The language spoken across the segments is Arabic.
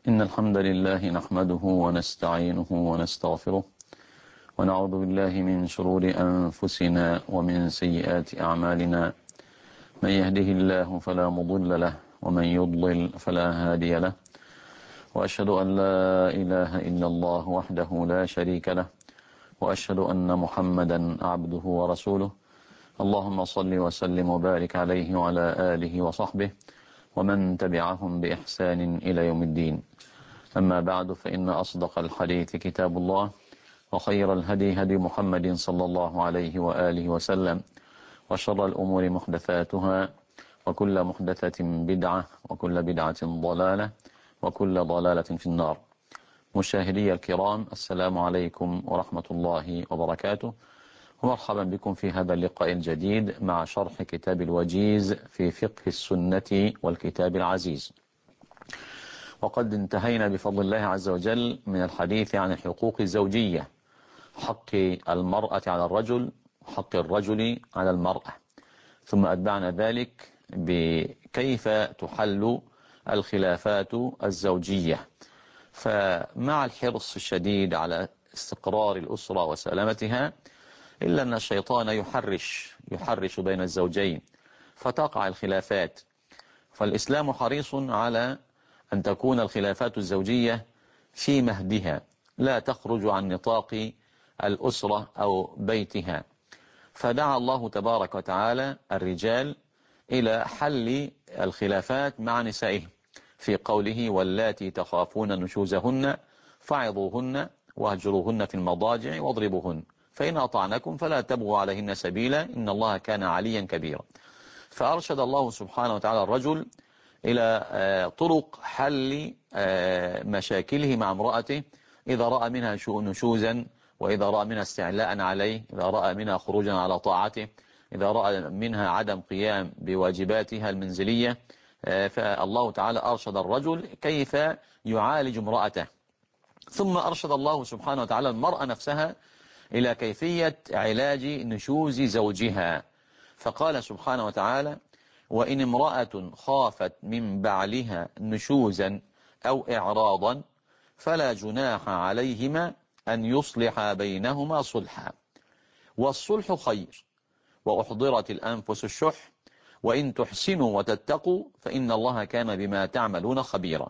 إن الحمد لله نحمده ونستعينه ونستغفره ونعوذ بالله من شرور أنفسنا ومن سيئات أعمالنا. من يهده الله فلا مضل له ومن يضلل فلا هادي له، وأشهد أن لا إله إلا الله وحده لا شريك له، وأشهد أن محمدا عبده ورسوله. اللهم صل وسلم وبارك عليه وعلى آله وصحبه ومن تبعهم بإحسان إلى يوم الدين. أما بعد، فإن أصدق الحديث كتاب الله، وخير الهدي هدي محمد صلى الله عليه وآله وسلم، وشر الأمور محدثاتها، وكل محدثة بدعة، وكل بدعة ضلالة، وكل ضلالة في النار. مشاهدي الكرام، السلام عليكم ورحمة الله وبركاته، ومرحبا بكم في هذا اللقاء الجديد مع شرح كتاب الوجيز في فقه السنة والكتاب العزيز. وقد انتهينا بفضل الله عز وجل من الحديث عن الحقوق الزوجية، حق المرأة على الرجل وحق الرجل على المرأة، ثم أتبعنا ذلك بكيف تحل الخلافات الزوجية. فمع الحرص الشديد على استقرار الأسرة وسلامتها، إلا أن الشيطان يحرش بين الزوجين فتقع الخلافات. فالإسلام حريص على أن تكون الخلافات الزوجية في مهدها، لا تخرج عن نطاق الأسرة أو بيتها. فدعا الله تبارك وتعالى الرجال إلى حل الخلافات مع نسائهم في قوله: واللاتي تخافون نشوزهن فعظوهن واهجروهن في المضاجع واضربوهن فإن أطعنكم فلا تبغوا عليهن سبيلا إن الله كان عليا كبيرا. فأرشد الله سبحانه وتعالى الرجل إلى طرق حل مشاكله مع امرأته إذا رأى منها نشوزا، وإذا رأى منها استعلاء عليه، إذا رأى منها خروجا على طاعته، إذا رأى منها عدم قيام بواجباتها المنزلية. فالله تعالى أرشد الرجل كيف يعالج امرأته. ثم أرشد الله سبحانه وتعالى المرأة نفسها إلى كيفية علاج نشوز زوجها، فقال سبحانه وتعالى: وإن امرأة خافت من بعلها نشوزا أو إعراضا فلا جناح عليهما أن يصلح بينهما صلحا، والصلح خير، وأحضرت الأنفس الشح، وإن تحسنوا وتتقوا فإن الله كان بما تعملون خبيرا.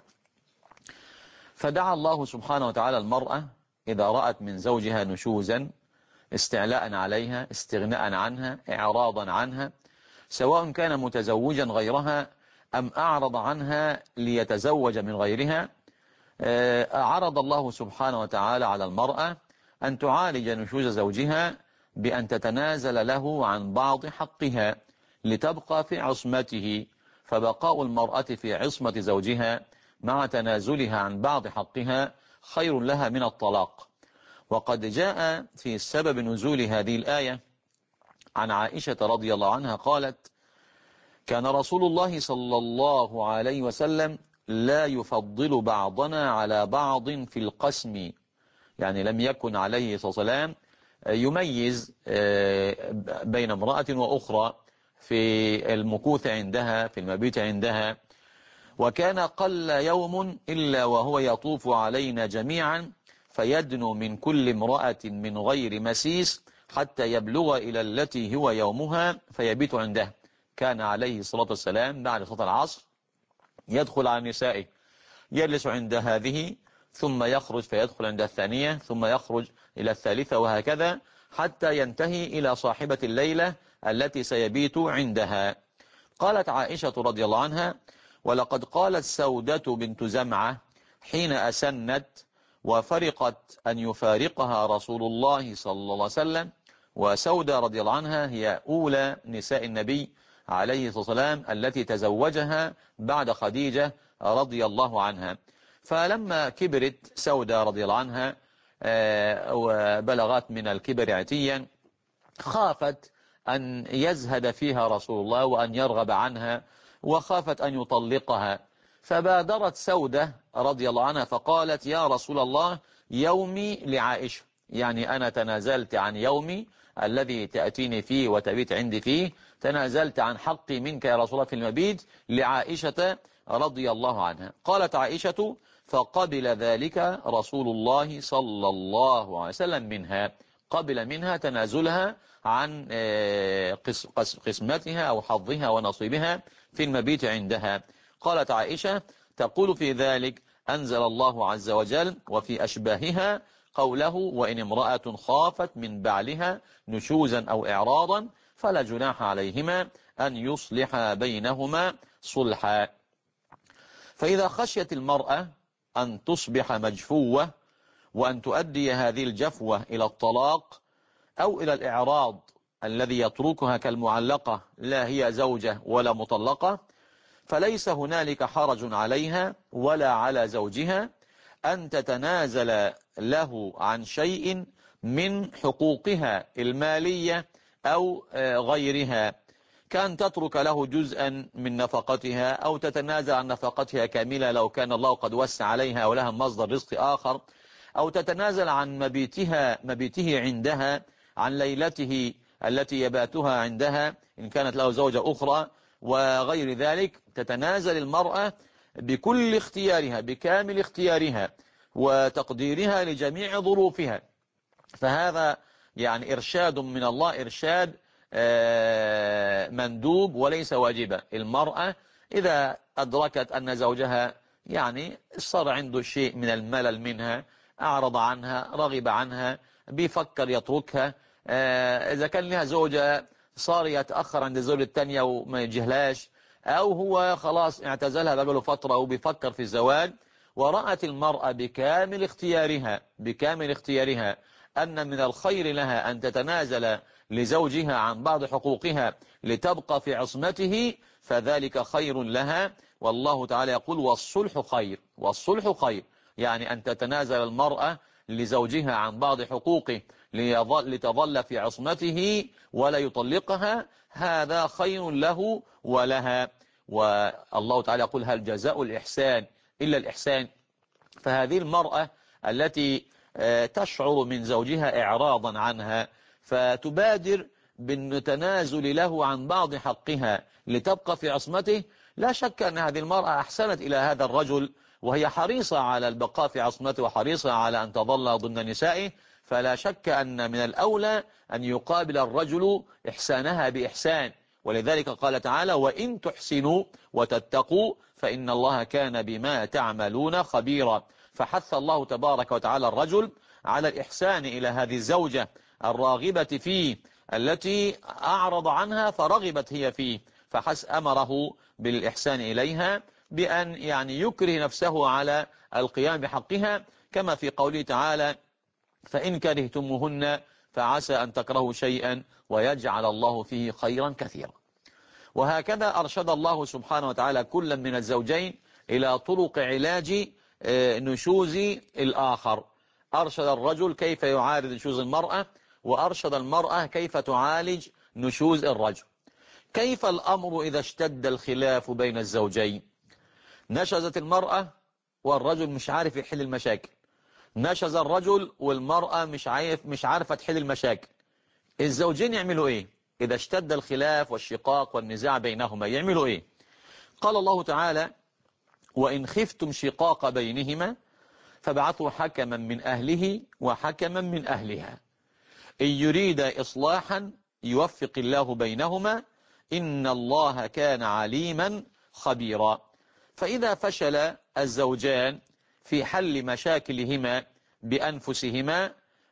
فدعا الله سبحانه وتعالى المرأة إذا رأت من زوجها نشوزا، استعلاء عليها، استغناء عنها، إعراضا عنها، سواء كان متزوجا غيرها أم أعرض عنها ليتزوج من غيرها، عرض الله سبحانه وتعالى على المرأة أن تعالج نشوز زوجها بأن تتنازل له عن بعض حقها لتبقى في عصمته. فبقاء المرأة في عصمة زوجها مع تنازلها عن بعض حقها خير لها من الطلاق. وقد جاء في سبب نزول هذه الآية عن عائشة رضي الله عنها قالت: كان رسول الله صلى الله عليه وسلم لا يفضل بعضنا على بعض في القسم، يعني لم يكن عليه الصلاة والسلام يميز بين امرأة وأخرى في المكوث عندها، في المبيت عندها. وكان قل يوم إلا وهو يطوف علينا جميعا فيدنو من كل امرأة من غير مسيس حتى يبلغ إلى التي هو يومها فيبيت عندها. كان عليه الصلاة والسلام بعد صلاة العصر يدخل على نسائه، يجلس عند هذه ثم يخرج فيدخل عند الثانية ثم يخرج إلى الثالثة، وهكذا حتى ينتهي إلى صاحبة الليلة التي سيبيت عندها. قالت عائشة رضي الله عنها: ولقد قالت سودة بنت زمعة حين أسنت وفرقت أن يفارقها رسول الله صلى الله عليه وسلم، وسودة رضي الله عنها هي أولى نساء النبي عليه الصلاة والسلام التي تزوجها بعد خديجة رضي الله عنها. فلما كبرت سودة رضي الله عنها وبلغت من الكبر عتيا، خافت أن يزهد فيها رسول الله وأن يرغب عنها، وخافت أن يطلقها. فبادرت سودة رضي الله عنها فقالت: يا رسول الله، يومي لعائشة، يعني أنا تنازلت عن يومي الذي تأتيني فيه وتبيت عندي فيه، تنازلت عن حقي منك يا رسول الله في المبيت لعائشة رضي الله عنها. قالت عائشة: فقبل ذلك رسول الله صلى الله عليه وسلم منها، قبل منها تنازلها عن قسمتها أو حظها ونصيبها في المبيت عندها. قالت عائشة تقول في ذلك: أنزل الله عز وجل وفي أشباهها قوله: وإن امرأة خافت من بعلها نشوزا أو إعراضا فلا جناح عليهما أن يصلح بينهما صلحا. فإذا خشيت المرأة أن تصبح مجفوة وأن تؤدي هذه الجفوة إلى الطلاق أو إلى الإعراض الذي يتركها كالمعلقة لا هي زوجة ولا مطلقة، فليس هنالك حرج عليها ولا على زوجها أن تتنازل له عن شيء من حقوقها المالية أو غيرها، كان تترك له جزءا من نفقتها أو تتنازل عن نفقتها كاملة لو كان الله قد وسع عليها ولها مصدر رزق آخر، أو تتنازل عن مبيته عندها، عن ليلته التي يباتها عندها إن كانت له زوجة أخرى وغير ذلك. تتنازل المرأة بكل اختيارها، بكامل اختيارها وتقديرها لجميع ظروفها. فهذا يعني إرشاد من الله، إرشاد مندوب وليس واجبا. المرأة إذا أدركت أن زوجها يعني صار عنده شيء من الملل منها، أعرض عنها، رغب عنها، بيفكر يتركها، إذا كان لها زوجة صار يتأخر عند الزوجة الثانية وما يجهلاش، أو هو خلاص اعتزلها بقاله فترة وبيفكر في الزواج، ورأت المرأة بكامل اختيارها أن من الخير لها أن تتنازل لزوجها عن بعض حقوقها لتبقى في عصمته، فذلك خير لها. والله تعالى يقول: والصلح خير. والصلح خير يعني أن تتنازل المرأة لزوجها عن بعض حقوقه لتظل في عصمته ولا يطلقها، هذا خير له ولها. والله تعالى يقول: هل جزاء الإحسان إلا الإحسان؟ فهذه المرأة التي تشعر من زوجها إعراضا عنها فتبادر بالتنازل له عن بعض حقها لتبقى في عصمته، لا شك أن هذه المرأة أحسنت إلى هذا الرجل وهي حريصة على البقاء في عصمته وحريصة على أن تظل ضمن نسائه، فلا شك أن من الأولى أن يقابل الرجل إحسانها بإحسان. ولذلك قال تعالى: وإن تحسنوا وتتقوا فإن الله كان بما تعملون خبيرا. فحث الله تبارك وتعالى الرجل على الإحسان إلى هذه الزوجة الراغبة فيه التي أعرض عنها فرغبت هي فيه، أمره بالإحسان إليها بأن يعني يكره نفسه على القيام بحقها، كما في قوله تعالى: فإن كرهتموهن فعسى أن تكرهوا شيئا ويجعل الله فيه خيرا كثيرا. وهكذا أرشد الله سبحانه وتعالى كلا من الزوجين إلى طرق علاج نشوز الآخر. أرشد الرجل كيف يعالج نشوز المرأة، وأرشد المرأة كيف تعالج نشوز الرجل. كيف الأمر إذا اشتد الخلاف بين الزوجين؟ نشزت المرأة والرجل مش عارف يحل المشاكل، نشز الرجل والمرأة مش عارفة تحل المشاكل. الزوجين يعملوا ايه إذا اشتد الخلاف والشقاق والنزاع بينهما؟ يعملوا ايه؟ قال الله تعالى: وإن خفتم شقاق بينهما فابعثوا حكما من أهله وحكما من أهلها إن يريد إصلاحا يوفق الله بينهما إن الله كان عليما خبيرا. فإذا فشل الزوجان في حل مشاكلهما بأنفسهما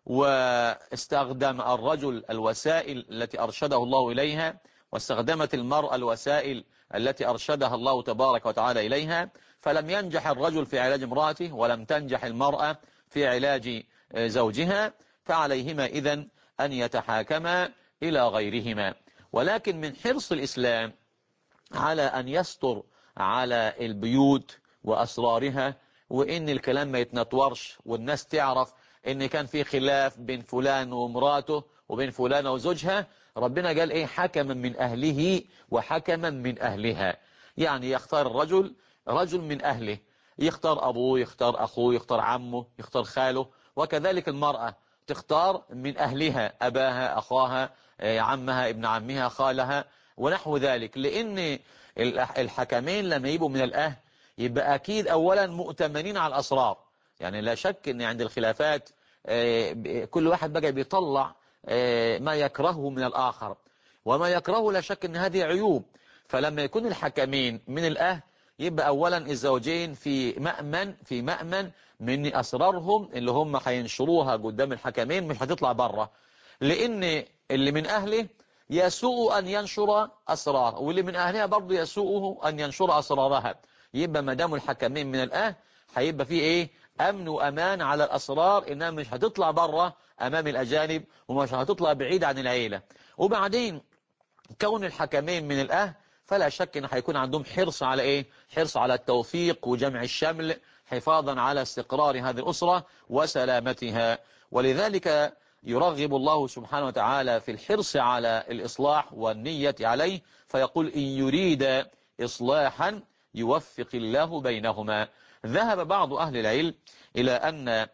واستخدم الرجل الوسائل التي أرشده الله إليها واستخدمت المرأة الوسائل التي أرشدها الله تبارك وتعالى إليها، فلم ينجح الرجل في علاج امرأته ولم تنجح المرأة في علاج زوجها، فعليهما إذن أن يتحاكما إلى غيرهما. ولكن من حرص الإسلام على أن يستر على البيوت وأسرارها، وإن الكلام ما يتنطورش والناس تعرف إن كان في خلاف بين فلان ومراته وبين فلان وزوجها، ربنا قال إيه؟ حكما من أهله وحكما من أهلها. يعني يختار الرجل رجل من أهله، يختار أبوه، يختار أخوه، يختار عمه، يختار خاله، وكذلك المرأة تختار من أهلها أباها، أخاها، عمها، ابن عمها، خالها ونحو ذلك. لأن الحكمين لما يبقوا من الأهل يبقى أكيد أولا مؤتمنين على الأسرار. يعني لا شك أن عند الخلافات كل واحد بقى بيطلع ما يكرهه من الآخر، وما يكرهه لا شك أن هذه عيوب. فلما يكون الحكمين من الأهل يبقى أولا الزوجين في مأمن من أسرارهم اللي هم هينشروها قدام الحكمين، مش هتطلع بره. لأن اللي من أهله يسوء أن ينشر أسرار، واللي من أهلها برضه يسوءه أن ينشر أسرارها. يبقى ما دام الحكمين من الأهل هيبقى فيه إيه؟ أمن وأمان على الأسرار، إنها مش هتطلع بره أمام الأجانب، ومش هتطلع بعيد عن العيلة. وبعدين كون الحكمين من الأهل فلا شك أن هيكون عندهم حرص على إيه؟ حرص على التوفيق وجمع الشمل، حفاظا على استقرار هذه الأسرة وسلامتها. ولذلك يرغب الله سبحانه وتعالى في الحرص على الإصلاح والنية عليه، فيقول إن يريد إصلاحا يوفق الله بينهما. ذهب بعض أهل العلم إلى أن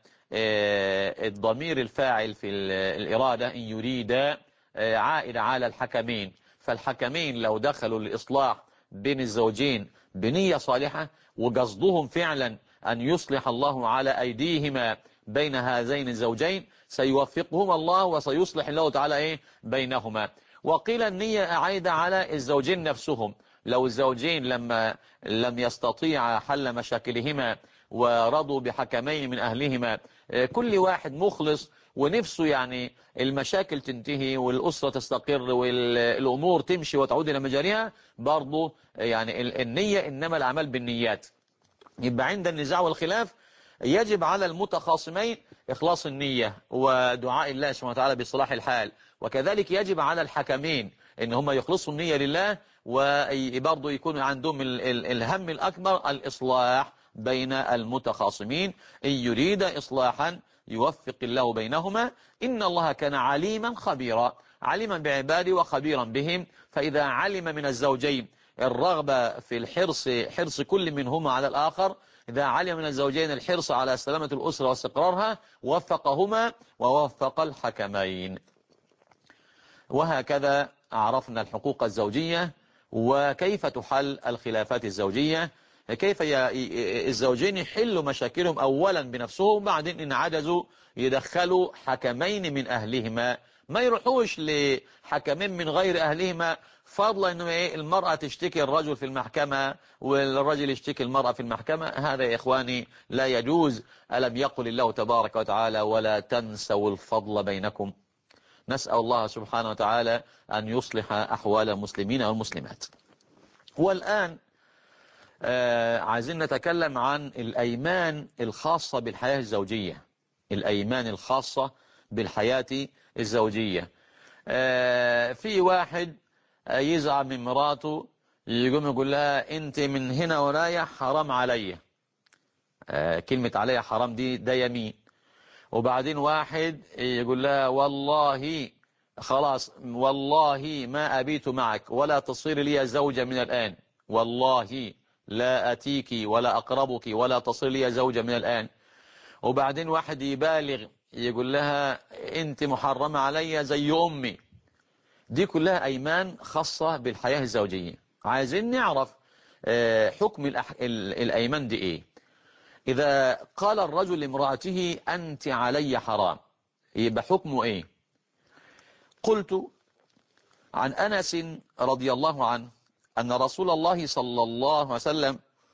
الضمير الفاعل في الإرادة إن يريد عائد على الحكمين. فالحكمين لو دخلوا الإصلاح بين الزوجين بنية صالحة وقصدهم فعلا أن يصلح الله على أيديهما بين هذين الزوجين، سيوفقهم الله وسيصلح الله تعالى إيه بينهما. وقيل النية عايدة على الزوجين نفسهم. لو الزوجين لما لم يستطيع حل مشاكلهما ورضوا بحكمين من أهلهما، كل واحد مخلص ونفسه يعني المشاكل تنتهي والأسرة تستقر والأمور تمشي وتعود إلى مجاريها، برضو يعني النية إنما الأعمال بالنيات. يبقى عند النزاع والخلاف يجب على المتخاصمين إخلاص النية ودعاء الله سبحانه وتعالى بصلاح الحال، وكذلك يجب على الحكمين إن هم يخلصوا النية لله، وبرضه يكون عندهم الهم الأكبر الإصلاح بين المتخاصمين. إن يريد إصلاحا يوفق الله بينهما إن الله كان عليما خبيرا، عليما بعباده وخبيرا بهم. فإذا علم من الزوجين الرغبة في حرص كل منهما على الآخر، إذا علم من الزوجين الحرص على سلامة الأسرة واستقرارها، وفقهما ووفق الحكمين. وهكذا عرفنا الحقوق الزوجية وكيف تحل الخلافات الزوجية، كيف الزوجين يحلوا مشاكلهم أولا بنفسهم، بعدين إن عجزوا يدخلوا حكمين من أهلهما، ما يروحوش لحكمين من غير أهلهما، فضلا إنه المرأة تشتكي الرجل في المحكمة والرجل يشتكي المرأة في المحكمة. هذا يا إخواني لا يجوز. ألم يقل الله تبارك وتعالى ولا تنسوا الفضل بينكم؟ نسأل الله سبحانه وتعالى أن يصلح أحوال المسلمين والمسلمات. والآن عايزين نتكلم عن الأيمان الخاصة بالحياة الزوجية. الأيمان الخاصة بالحياة الزوجية. في واحد يزعل من مراته، يقوم يقول لها أنت من هنا ورايح حرام عليا. كلمة عليا حرام ده يمين. وبعدين واحد يقول لها والله خلاص والله ما أبيت معك ولا تصير لي زوجة من الآن، والله لا أتيك ولا أقربك ولا تصير لي زوجة من الآن. وبعدين واحد يبالغ يقول لها أنت محرمة علي زي أمي. دي كلها أيمان خاصة بالحياة الزوجية. عايزين نعرف حكم الأيمان دي إيه. إذا قال الرجل لامرأته أنت علي حرام، يبقى حكمه إيه؟ قلت عن أنس رضي الله عنه أن رسول الله صلى الله عليه وسلم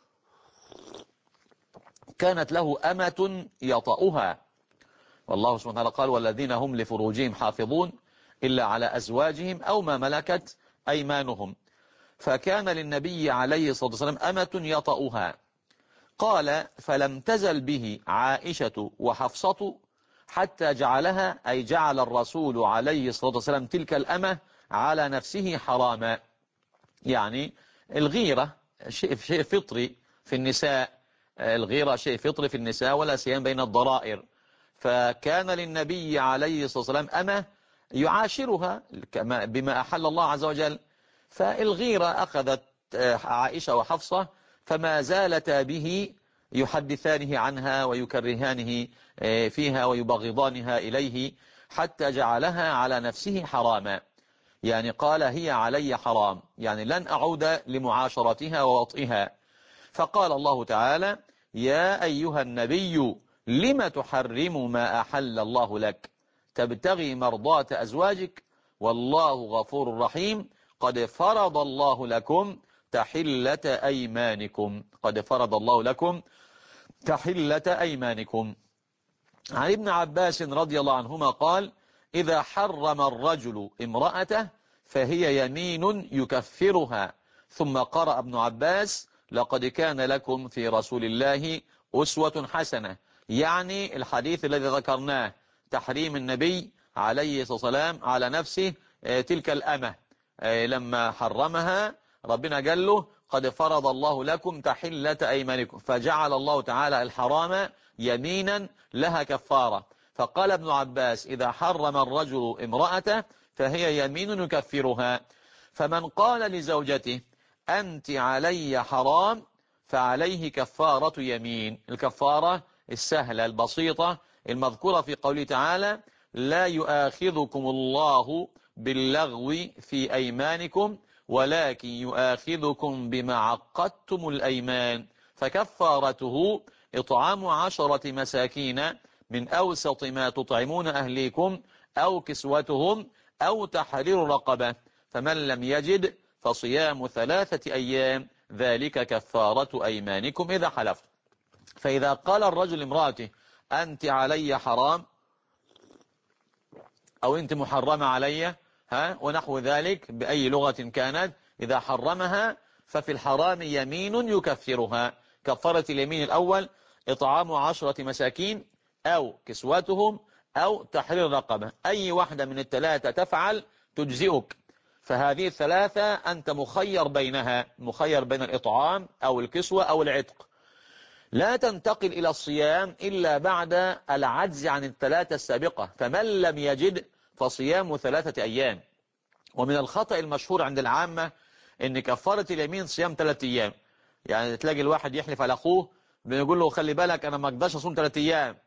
كانت له أمة يطأها، والله سبحانه وتعالى قال والذين هم لفروجهم حافظون إلا على أزواجهم أو ما ملكت أيمانهم. فكان للنبي عليه الصلاة والسلام أمة يطأها. قال فلم تزل به عائشة وحفصة حتى جعلها، أي جعل الرسول عليه الصلاة والسلام تلك الأمة على نفسه حراما. يعني الغيرة شيء فطري في النساء، الغيرة شيء فطري في النساء ولا سيما بين الضرائر. فكان للنبي عليه الصلاة والسلام أمة يعاشرها بما أحل الله عز وجل. فالغيرة أخذت عائشة وحفصة فما زالتا به يحدثانه عنها ويكرهانه فيها ويبغضانها إليه حتى جعلها على نفسه حراما. يعني قال هي علي حرام، يعني لن أعود لمعاشرتها ووطئها. فقال الله تعالى: يا أيها النبي لم تحرم ما أحل الله لك تبتغي مرضات أزواجك والله غفور رحيم قد فرض الله لكم تحلة أيمانكم. قد فرض الله لكم تحلة أيمانكم. عن ابن عباس رضي الله عنهما قال: إذا حرم الرجل امرأته فهي يمين يكفرها. ثم قرأ ابن عباس: لقد كان لكم في رسول الله أسوة حسنة، يعني الحديث الذي ذكرناه تحريم النبي عليه الصلاة والسلام على نفسه تلك الأمة لما حرمها ربنا قال له: قد فرض الله لكم تحلة أيمانكم، فجعل الله تعالى الحرام يمينا لها كفارة. فقال ابن عباس: إذا حرم الرجل امرأته فهي يمين يكفرها. فمن قال لزوجته: أنت علي حرام، فعليه كفارة يمين، الكفارة السهلة البسيطة المذكورة في قوله تعالى: لا يؤاخذكم الله باللغو في أيمانكم ولكن يؤاخذكم بما عقدتم الأيمان، فكفارته إطعام 10 مساكين من أوسط ما تطعمون أهليكم أو كسوتهم أو تحرير رقبة، فمن لم يجد فصيام 3 أيام ذلك كفارة أيمانكم إذا حلفت. فإذا قال الرجل امرأته: أنت علي حرام، أو أنت محرمة علي، ونحو ذلك بأي لغة كانت، إذا حرمها ففي الحرام يمين يكفرها. كفارة اليمين الأول إطعام 10 مساكين أو كسوتهم أو تحرير رقبة، أي واحدة من الثلاثة تفعل تجزئك. فهذه الثلاثة أنت مخير بينها، مخير بين الإطعام أو الكسوة أو العتق. لا تنتقل إلى الصيام إلا بعد العجز عن الثلاثة السابقة، فمن لم يجد فصيام 3 أيام. ومن الخطأ المشهور عند العامة إن كفارة اليمين صيام 3 أيام. يعني تلاقي الواحد يحلف على أخوه بيقول له: خلي بالك أنا ما أقدرش أصوم 3 أيام،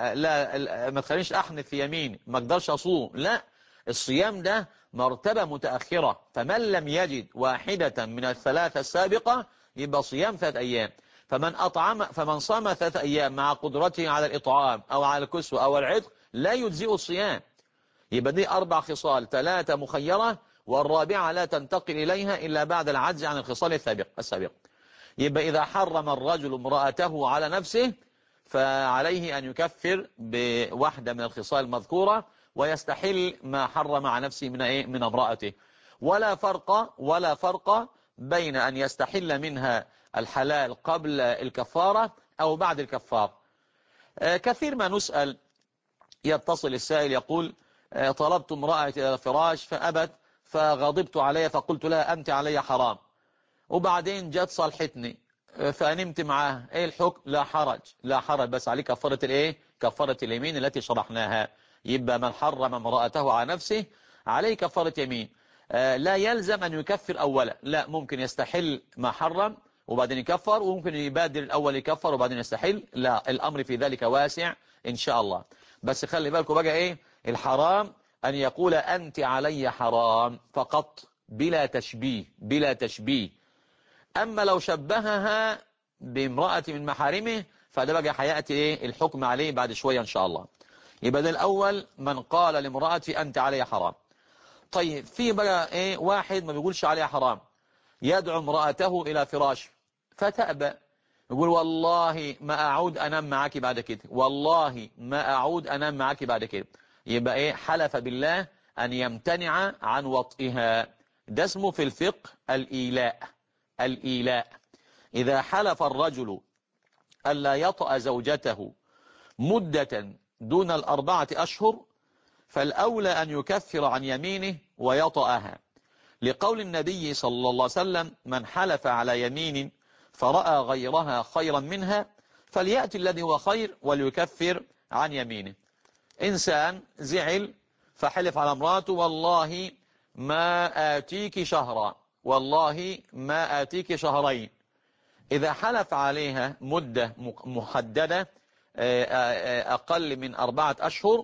ما تخلينيش أحنف في يمين، ما أقدرش أصوم. لا، الصيام ده مرتبة متأخرة، فمن لم يجد واحدة من الثلاثة السابقة يبقى صيام 3 أيام. فمن صام 3 أيام مع قدرته على الإطعام أو على الكسوة أو العتق لا يجزئ الصيام. يبقى دي 4 خصال، 3 مخيرة والرابعة لا تنتقل إليها إلا بعد العجز عن الخصال السابقة. يبقى إذا حرم الرجل امرأته على نفسه فعليه أن يكفر بواحدة من الخصال المذكورة ويستحل ما حرم على نفسه من امرأته. ولا فرق بين أن يستحل منها الحلال قبل الكفارة أو بعد الكفارة. كثير ما نسأل، يتصل السائل يقول: طلبت امرأتي إلى الفراش فأبت، فغضبت عليها فقلت لها: أنت علي حرام، وبعدين جت صالحتني فنمت معاها، ايه الحكم؟ لا حرج، بس عليه كفارة كفارة اليمين التي شرحناها. يبقى من حرم امرأته على نفسه عليه كفارة يمين. لا يلزم أن يكفر أولا، لا، ممكن يستحل ما حرم وبعدين يكفر، وممكن يبادر الأول يكفر وبعدين يستحل. لا، الأمر في ذلك واسع إن شاء الله. بس خلي بالكم بقى الحرام أن يقول: أنت علي حرام فقط، بلا تشبيه. أما لو شبهها بامرأة من محارمه فده بقى هيأتي الحكم عليه بعد شوية إن شاء الله. يبقى ده الأول، من قال لامرأتي أنت علي حرام. طيب في بقى واحد ما بيقولش عليها حرام، يدعو امرأته إلى فراش فتأبى، يقول: والله ما أعود أنام معك بعد كده، والله ما أعود أنام معك بعد كده. يبقى حلف بالله أن يمتنع عن وطئها. ده اسمه في الفقه الإيلاء. إذا حلف الرجل ألا يطأ زوجته مدة دون 4 أشهر فالأولى أن يكفر عن يمينه ويطأها، لقول النبي صلى الله عليه وسلم: من حلف على يمين فرأى غيرها خيرا منها فليأتي الذي هو خير وليكفر عن يمينه. إنسان زعل فحلف على امراته: والله ما آتيك شهرا، والله ما آتيك شهرين. إذا حلف عليها مدة محددة أقل من 4 أشهر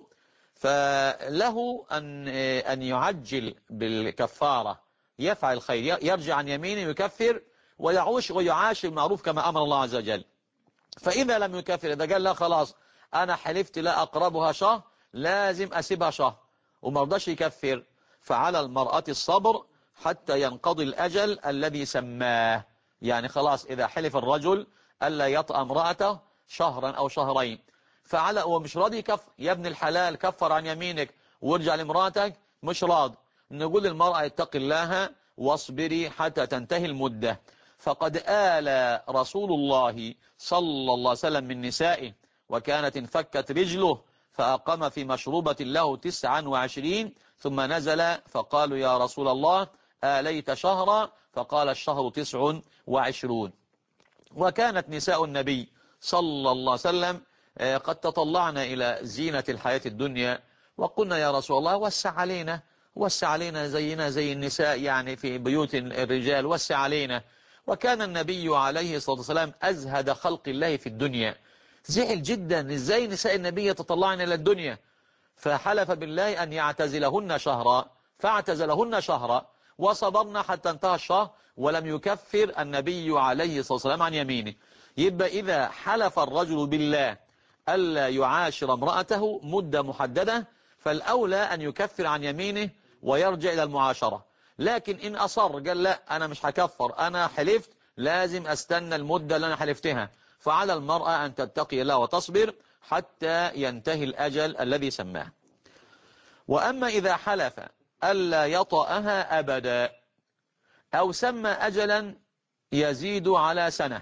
فله أن يعجل بالكفارة، يفعل الخير، يرجع عن يمينه يكفر ويعوش ويعاش المعروف كما أمر الله عز وجل. فإذا لم يكفر، إذا قال لا خلاص أنا حلفت لا أقربها شهر، لازم أسيبها شهر وما رضاش يكفر، فعلى المرأة الصبر حتى ينقضي الأجل الذي سماه. يعني خلاص إذا حلف الرجل ألا يطأ امرأته شهرا أو شهرين، فعلى ومش راضي يكفر، يا ابن الحلال كفر عن يمينك وارجع لامرأتك، مش راضي، نقول للمرأة اتق الله واصبري حتى تنتهي المدة. فقد آل رسول الله صلى الله عليه وسلم من نسائه وكانت انفكت رجله، فأقام في مشروبة له 29، ثم نزل فقالوا يا رسول الله آليت شهرا؟ فقال الشهر 29. وكانت نساء النبي صلى الله عليه وسلم قد تطلعنا إلى زينة الحياة الدنيا، وقلنا يا رسول الله وسع علينا زينا زي النساء يعني في بيوت الرجال، وسع علينا. وكان النبي عليه الصلاة والسلام أزهد خلق الله في الدنيا، زعل جدا ازاي نساء النبي يتطلعن إلى الدنيا، فحلف بالله أن يعتزلهن شهرا، فاعتزلهن شهرا وصبرنا حتى انتهى الشهر ولم يكفر النبي عليه الصلاة والسلام عن يمينه. يبقى إذا حلف الرجل بالله ألا يعاشر امرأته مدة محددة، فالأولى أن يكفر عن يمينه ويرجع إلى المعاشرة. لكن إن أصر قال لا أنا مش هكفر، أنا حلفت لازم أستنى المدة اللي أنا حلفتها، فعلى المرأة أن تتقي الله وتصبر حتى ينتهي الأجل الذي سماه. وأما إذا حلف ألا يطأها أبدا أو سمى أجلا يزيد على سنة.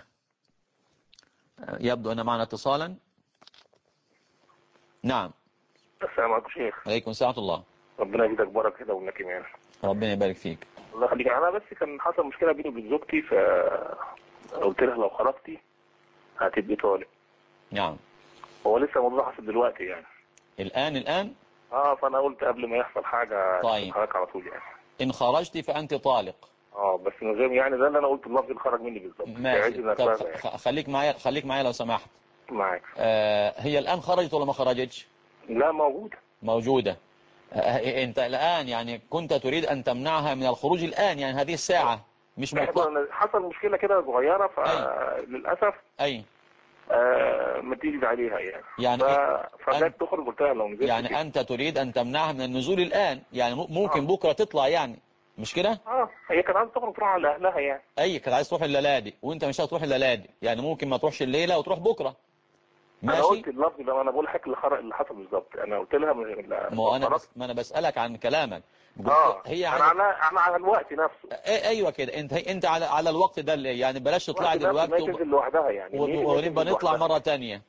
يبدو أن معنا اتصالا. نعم. السلام عليكم شيخ. عليكم السلام الله. ربنا يجزاك بركة كده ومنك كمان. ربنا يبارك فيك. الله يخليك. انا بس كان حصل مشكله بيني وبين زوجتي، فقلت لها لو خرجتي هتبقي طالق. نعم. هو لسه الموضوع حصل دلوقتي يعني. الآن فانا قلت قبل ما يحصل حاجه طيب حضرتك على طول يعني. إن خرجت فأنت طالق. بس من غير يعني ده اللي انا قلت، اللفظ اللي خرج مني بالظبط. ماشي. طب خليك معايا لو سمحت. معاك. هي الآن خرجت ولا ما خرجتش؟ لا موجودة. أنت الآن يعني كنت تريد أن تمنعها من الخروج الآن، يعني هذه الساعة مش مطلق. حصل مشكله كده صغيره فللاسف ما تيجي عليها يعني فجت تخرج، قلت لها لو نزلت يعني أنت تريد أن تمنعها من النزول الآن، يعني ممكن بكرة تطلع يعني، مش كده؟ هي كانت عايزه تخرج تروح على اهلها يعني. كانت عايز تروح الليلة دي وانت مش هتروح الليلة دي، يعني ممكن ما تروحش الليلة وتروح بكرة. ماشي. انا قلت اللفظ ده، انا بقول حكي اللي حصل بالظبط. انا قلت لها ما انا بسألك عن كلامك. هي انا على الوقت نفسه. ايوه كده، انت على الوقت ده اللي يعني بلاش تطلع دلوقتي لوحدها يعني ونبقى نطلع مرة تانية.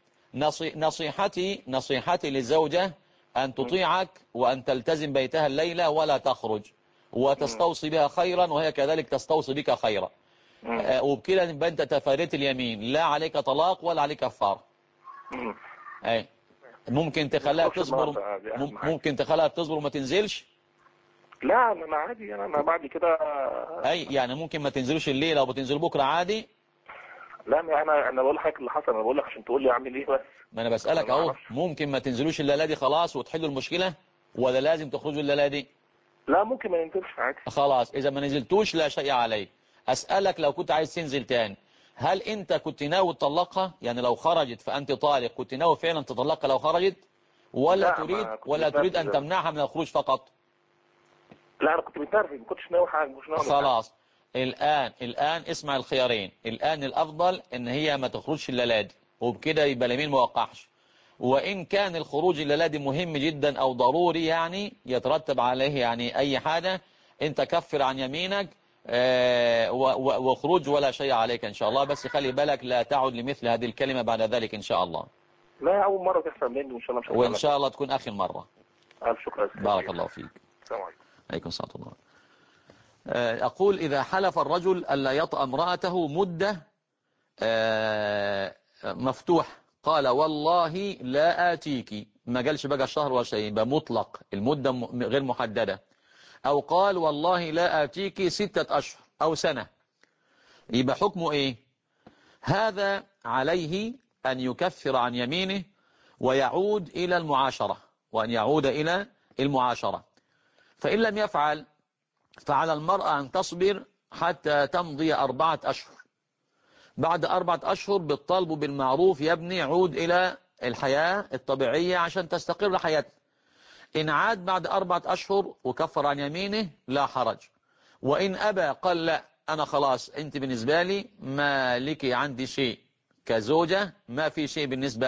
نصيحتي للزوجة أن تطيعك وأن تلتزم بيتها الليلة ولا تخرج، وتستوصي بها خيرا وهي كذلك تستوصي بك خيرا. وبكده نبقى أنت تفاريت اليمين، لا عليك طلاق ولا عليك كفارة. ممكن تخليها تصبر، ممكن تخليها تصبر وما تنزلش. لا انا عادي، انا بعد كده يعني ممكن ما تنزلوش الليلة وبتنزل بكرة عادي. لا انا بقول لك اللي حصل، انا بقول لك عشان تقول لي اعمل ايه بس. ما انا بسألك اهو، ممكن ما تنزلوش الليلة دي خلاص وتحلوا المشكلة، ولا لازم تخرجوا الليلة دي؟ لا ممكن ما ننزلش عادي. خلاص اذا ما نزلتوش لا شيء عليك. اسألك لو كنت عايز تنزل تاني، هل انت كنت ناوي تطلقها؟ يعني لو خرجت فانت طالق، كنت ناوي فعلا تطلقها لو خرجت، ولا تريد ان تمنعها من الخروج فقط؟ لا انا كنت متنرفز، ما كنتش ناوي حاجه، مش ناوي خلاص. الآن اسمع الخيارين. الآن الأفضل إن هي ما تخرجش الليلة دي، وبكده يبقى اليمين ما وقعش. وإن كان الخروج الليلة دي مهم جدا أو ضروري يعني يترتب عليه يعني أي حاجة، أنت كفر عن يمينك وخروج ولا شيء عليك إن شاء الله. بس خلي بالك لا تعد لمثل هذه الكلمة بعد ذلك إن شاء الله. لا أول مرة تحصل مني، وإن شاء الله تكون آخر مرة. ألف شكرا. بارك الله فيك. السلام عليكم. عليكم السلام الله. أقول إذا حلف الرجل ألا يطأ امرأته مدة مفتوح، قال والله لا آتيك، ما قالش بقى الشهر ولا شيء، يبقى مطلق المدة غير محددة. أو قال والله لا آتيك 6 أشهر أو سنة، يبقى حكمه إيه؟ هذا عليه أن يكفر عن يمينه ويعود إلى المعاشرة. فإن لم يفعل فعلى المرأة أن تصبر حتى تمضي 4 أشهر. بعد 4 أشهر بالطلب بالمعروف يا ابني عود إلى الحياة الطبيعية عشان تستقر حياتك. إن عاد بعد 4 أشهر وكفر عن يمينه لا حرج. وإن أبى قال لا أنا خلاص أنت بالنسبة لي ما لك عندي شيء كزوجة، ما في شيء بالنسبة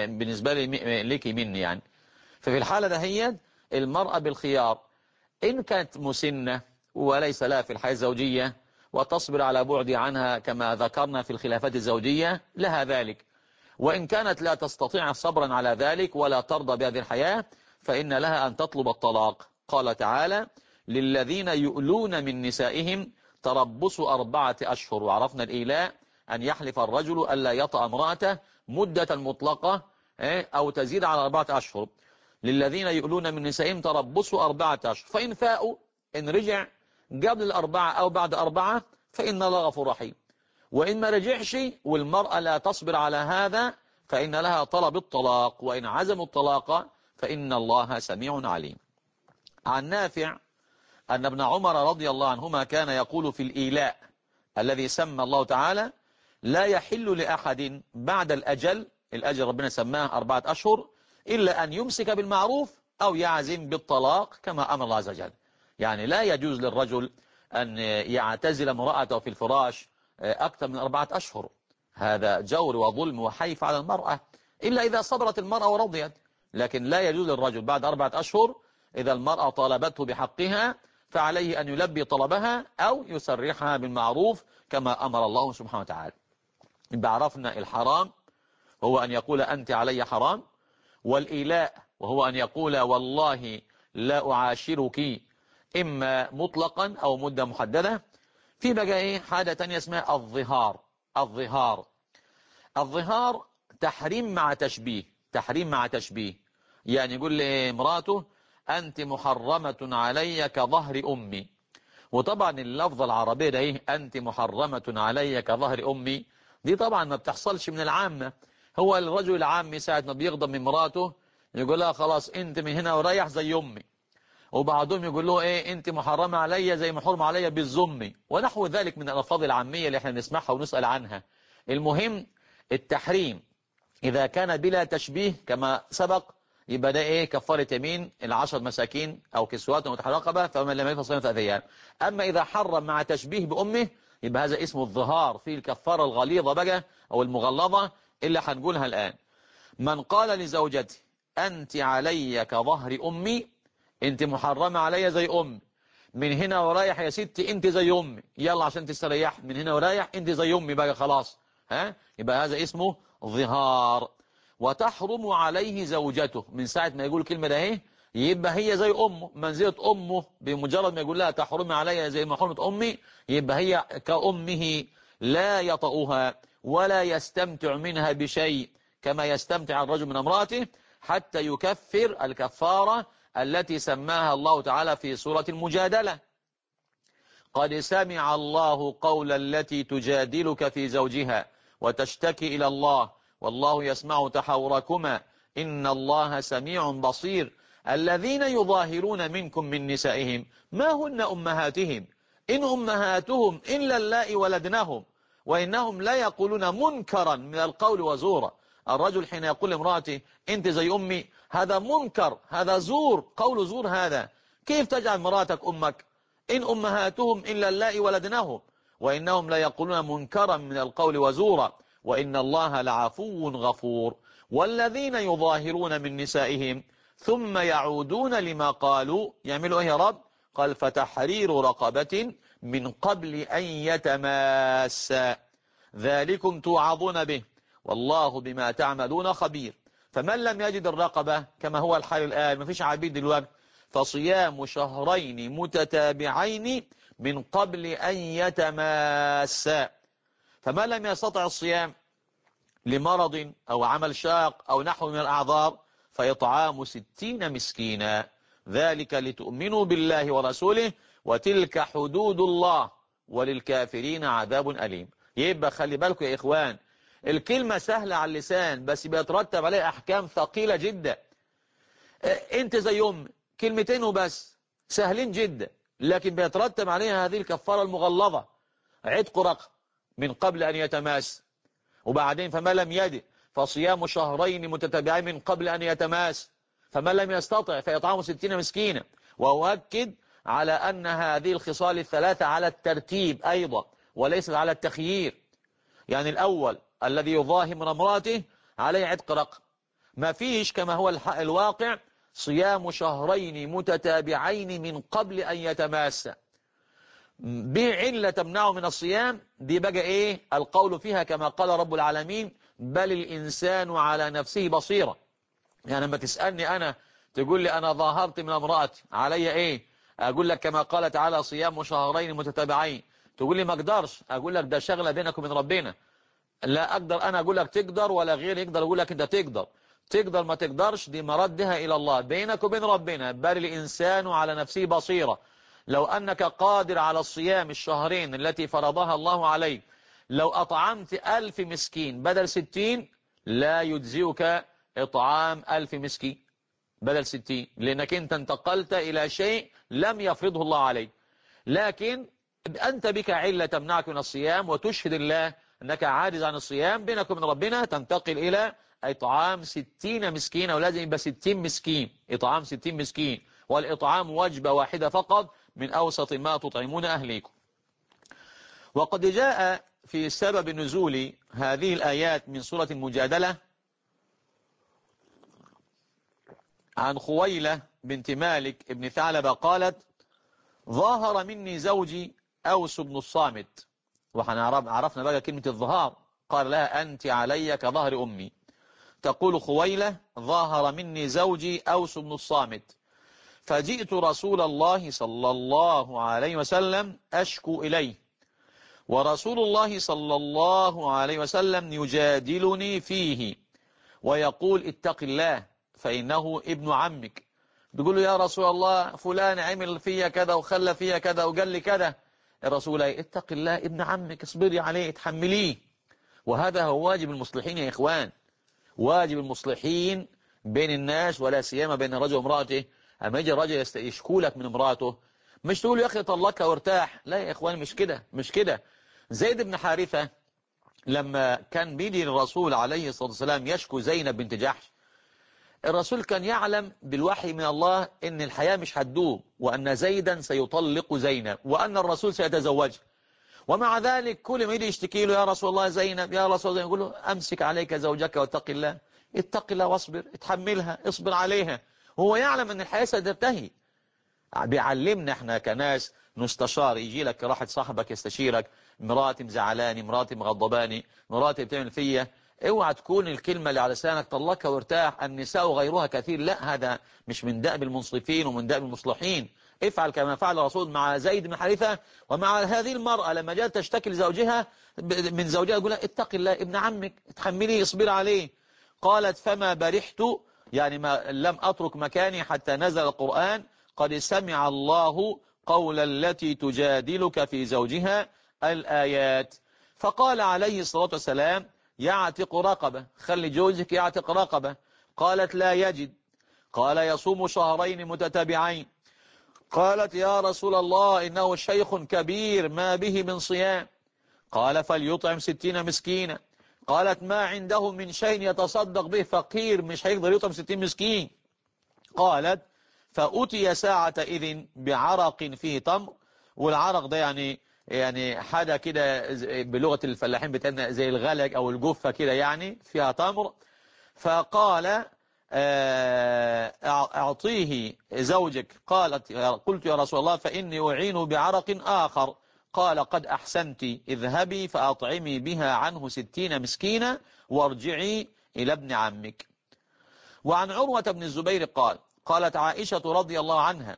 لك مني يعني. ففي الحالة دهيت المرأة بالخيار، إن كانت مسنة وليس لها في الحياة الزوجية وتصبر على بعد عنها كما ذكرنا في الخلافات الزوجية لها ذلك. وإن كانت لا تستطيع صبرا على ذلك ولا ترضى بهذه الحياة فإن لها أن تطلب الطلاق. قال تعالى للذين يؤلون من نسائهم تربص 4 أشهر. وعرفنا الإيلاء أن يحلف الرجل ألا يطأ امرأته مدة مطلقة أو تزيد على 4 أشهر. للذين يؤلون من نسائهم تربص 4 أشهر، فإن فاءوا إن رجع قبل 4 أو بعد 4 فإن الله غفور رحيم. وإن ما رجعش والمرأة لا تصبر على هذا فإن لها طلب الطلاق، وإن عزموا الطلاق فإن الله سميع عليم. عن نافع أن ابن عمر رضي الله عنهما كان يقول في الإيلاء الذي سمى الله تعالى لا يحل لأحد بعد الأجل ربنا سماه 4 أشهر إلا أن يمسك بالمعروف أو يعزم بالطلاق كما أمر الله عز وجل. يعني لا يجوز للرجل أن يعتزل امرأته في الفراش أكثر من 4 أشهر، هذا جور وظلم وحيف على المرأة، إلا إذا صبرت المرأة ورضيت. لكن لا يجوز للرجل بعد 4 أشهر إذا المرأة طالبته بحقها فعليه أن يلبي طلبها أو يسرحها بالمعروف كما أمر الله سبحانه وتعالى. يبقى عرفنا الحرام هو أن يقول أنت علي حرام، والإيلاء وهو أن يقول والله لا أعاشرك إما مطلقا أو مدة محددة. في بقى حاجة تانية اسمها الظهار تحريم مع تشبيه. يعني يقول لامراته أنت محرمة علي كظهر أمي. وطبعا اللفظة العربية ده أنت محرمة علي كظهر أمي دي طبعا ما بتحصلش من العامة. هو الرجل العامي ساعة ما بيغضب من مراته يقول لها خلاص أنت من هنا ورايح زي أمي، وبعضهم يقول له أنت محرمة علي زي محرم علي بالزمي ونحو ذلك من الألفاظ العامية اللي احنا نسمعها ونسأل عنها. المهم التحريم إذا كان بلا تشبيه كما سبق يبقى ده كفارة يمين 10 مساكين أو كسوات متحرقبة فمن لم يفعل صيام 3 أيام. أما إذا حرم مع تشبيه بأمه يبقى هذا اسمه الظهار، فيه الكفارة الغليظة بقى أو المغلظة اللي هنقولها الآن. من قال لزوجته أنت علي كظهر أمي، أنت محرمة علي زي أمي، من هنا ورايح يا ستي أنت زي أمي، يلا عشان تستريح من هنا ورايح أنت زي أمي بقى خلاص، يبقى هذا اسمه ظهار. وتحرم عليه زوجته، من ساعة ما يقول الكلمة ده يبقى هي زي أمه، منزلة أمه، بمجرد ما يقول لها تحرم علي زي ما حرمت أمي يبقى هي كأمه، لا يطأها ولا يستمتع منها بشيء كما يستمتع الرجل من امرأته حتى يكفر الكفارة التي سماها الله تعالى في سورة المجادلة. قد سمع الله قول التي تجادلك في زوجها وتشتكي إلى الله والله يسمع تحاوركما إن الله سميع بصير. الذين يظاهرون منكم من نسائهم ما هن أمهاتهم إن أمهاتهم إلا اللائي ولدنهم وإنهم لا يقولون منكرا من القول وزورا. الرجل حين يقول لامرأته أنت زي أمي هذا منكر، هذا زور، قول زور هذا. كيف تجعل مراتك أمك؟ إن أمهاتهم إلا اللائي ولدنهم وإنهم لا يقولون منكرا من القول وزورا وإن الله لعفو غفور. والذين يظاهرون من نسائهم ثم يعودون لما قالوا يعملوا يا رب؟ قال فتحرير رقبة من قبل أن يتماسا ذلكم توعظون به والله بما تعملون خبير. فمن لم يجد الرقبة كما هو الحال الآن ما فيش عبيد دلوقتي فصيام شهرين متتابعين من قبل أن يتماسا. فمن لم يستطع الصيام لمرض أو عمل شاق أو نحو من الأعذار فإطعام 60 مسكينا ذلك لتؤمنوا بالله ورسوله وتلك حدود الله وللكافرين عذاب أليم. يبقى خلي بالكم يا إخوان الكلمة سهلة على اللسان بس بيترتب عليها أحكام ثقيلة جدا. أنت زي أم كلمتين وبس سهلين جدا لكن بيترتب عليها هذه الكفارة المغلظة عتق رقبة من قبل أن يتماس. وبعدين فما لم يجد فصيام شهرين متتابعين من قبل أن يتماس. فمن لم يستطع فإطعام 60 مسكينا. وأؤكد على أن هذه الخصال الثلاثة على الترتيب أيضا وليس على التخيير. يعني الأول الذي يظاهر من امرأته عليه عتق رقبة، ما فيش كما هو الواقع صيام شهرين متتابعين من قبل أن يتماس بعلة تمنعه من الصيام. دي بقى ايه القول فيها كما قال رب العالمين بل الإنسان على نفسه بصيرة. يعني لما تسألني أنا تقول لي أنا ظاهرت من امرأتي علي ايه، أقول لك كما قال تعالى صيام شهرين متتابعين، تقول لي ما اقدرش، أقول لك ده شغلة بينك وبين ربنا. لا أقدر أنا أقول لك تقدر ولا غير يقدر أقول لك أنت تقدر. تقدر ما تقدرش دي مردها إلى الله بينك وبين ربنا. بل الإنسان على نفسه بصيرة. لو أنك قادر على الصيام الشهرين التي فرضها الله عليك، لو أطعمت 1000 مسكين بدل 60 لا يجزئك إطعام 1000 مسكين بدل 60، لأنك أنت انتقلت إلى شيء لم يفرضه الله عليك. لكن أنت بك علة تمنعك من الصيام وتشهد الله أنك عاجز عن الصيام، بينك وبين ربنا تنتقل إلى إطعام 60 مسكين، ولازم يبقى 60 مسكين، إطعام 60 مسكين. والإطعام وجبة واحدة فقط من أوسط ما تطعمون أهليكم. وقد جاء في سبب نزول هذه الآيات من سورة المجادلة عن خويلة بنت مالك ابن ثعلبة قالت ظاهر مني زوجي أوس بن الصامت. وحنا عرفنا بقى كلمة الظهار، قال لها أنت علي كظهر أمي. تقول خويلة ظاهر مني زوجي أوس بن الصامت فجئت رسول الله صلى الله عليه وسلم أشكو إليه، ورسول الله صلى الله عليه وسلم يجادلني فيه ويقول اتق الله فإنه ابن عمك. تقول له يا رسول الله فلان عمل فيا كذا وخلى فيا كذا وقال لي كذا. الرسول اتق الله ابن عمك اصبري عليه تحمليه. وهذا هو واجب المصلحين يا إخوان، واجب المصلحين بين الناس ولا سيما بين الرجل وامرأته. أما يجي الرجل يشكولك من امرأته مش تقول يا أخي طلقها وارتاح، لا يا إخوان مش كده مش كده. زيد بن حارثة لما كان بيجي الرسول عليه الصلاة والسلام يشكو زينب بنت جحش، الرسول كان يعلم بالوحي من الله ان الحياة مش هتدوم وان زيدا سيطلق زينب وان الرسول سيتزوجها. ومع ذلك كل ما يجي يشتكي له يا رسول الله زينب يا رسول الله يقول له امسك عليك زوجك واتق الله، اتق الله واصبر اتحملها اصبر عليها. هو يعلم ان الحياة ستنتهي. بيعلمنا احنا كناس نستشار، يجي لك راحة صاحبك يستشيرك مراتي مزعلاني مراتي مغضباني مراتي بتعمل فيا، اوعى تكون الكلمة اللي على لسانك طلقها وارتاح النساء غيرها كثير. لا هذا مش من دأب المنصفين ومن دأب المصلحين. افعل كما فعل الرسول مع زيد بن حارثة ومع هذه المرأة لما جاءت تشتكي لزوجها من زوجها يقول اتق الله ابن عمك تحمليه اصبر عليه. قالت فما برحت يعني ما لم أترك مكاني حتى نزل القرآن قد سمع الله قول التي تجادلك في زوجها الآيات. فقال عليه الصلاة والسلام يعتق رقبة، خلي جوزك يعتق رقبة. قالت لا يجد. قال يصوم شهرين متتابعين. قالت يا رسول الله إنه شيخ كبير ما به من صيام. قال فليطعم 60 مسكينا. قالت ما عنده من شيء يتصدق به، فقير مش هيقدر يطعم 60 مسكين. قالت فأتي ساعة إذن بعرق فيه تمر، والعرق ده يعني حاجة كده بلغة الفلاحين بتاعنا زي الغلق أو الجفة كده يعني فيها تمر. فقال أعطيه زوجك. قلت يا رسول الله فإني أعين بعرق آخر. قال قد أحسنت اذهبي فأطعمي بها عنه 60 مسكينا وارجعي إلى ابن عمك. وعن عروة بن الزبير قال قالت عائشة رضي الله عنها